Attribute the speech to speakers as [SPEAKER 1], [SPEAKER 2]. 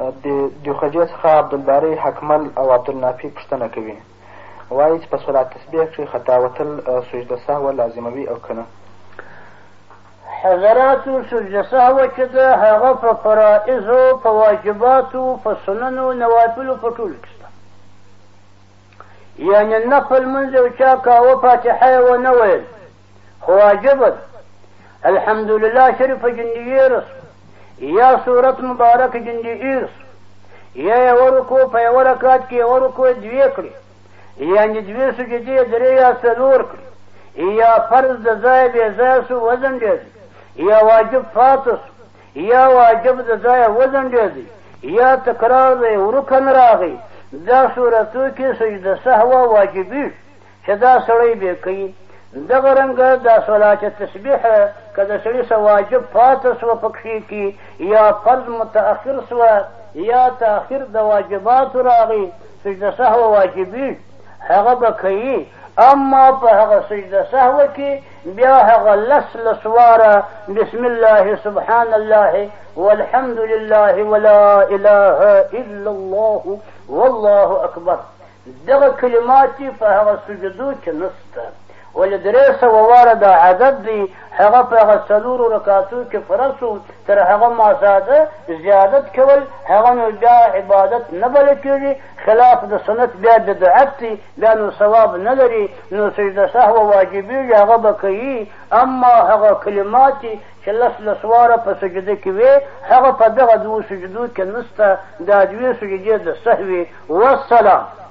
[SPEAKER 1] د دیوخجې څخه عبدالباري حکمل او عبدالنافي پوښتنه کوي، وایي چې په صلات تسبیح کښې خطا وتل سجده سهوه لازموي او که نه؟
[SPEAKER 2] حضراتو سجده سهوه چې ده هغه په فرائضو، په واجباتو، په سننو، نوافلو په ټولو کښې شته. یعنې نفل لمونځ یو چا کاوه فاتحه یې ونه ویل خو واجبه ده، الحمدلله شریفه جندیې رسو یا صورت مبارک جندیې رسو یا یوه رکوع په یوه رکعت کې یوه رکوع دوې کړي، یعنې دوې سجدې درې یا څلور کړي، یا فرض د ځایه بې ځایه سو وځنډېدی، یا واجب پاته سو، یا واجب د ځایه وځنډېدی، یا تکرار دی رکن راغی، دا صورتو کې سجده سهوه واجبي چې دا سړی بې کوي. دغه رنګه دا صلات تسبیح که د سړي څه واجب پاته سوه په کښې کې، یا فرض متأخر سوه یا تأخیر د واجباتو راغی، سجده سهوه واجبي هغه به کوي. اما په هغه سجده سهوه کې بیا هغه لس واره بسم الله سبحان الله والحمد لله ولا اله الا الله والله اکبر دغه کلمات په هغه سجدو کې نسته، ولې درې سوه واره دا عدد دی، هغه په هغه څلورو رکعتو کې فرض شو، تر هغه ما زاده زیادت کول هغه نو بیا عبادت نه بلل کېږي، خلاف د سنت بیا بدعت دی، بیا نو ثواب نه لري، نو سجده سهوه واجبېږي هغه به کوي. اما هغه کلمات چې لس واره په سجده کې وي هغه په دغه دوو سجدو کې نسته، دا دوې سجدې د سهوې والسلام.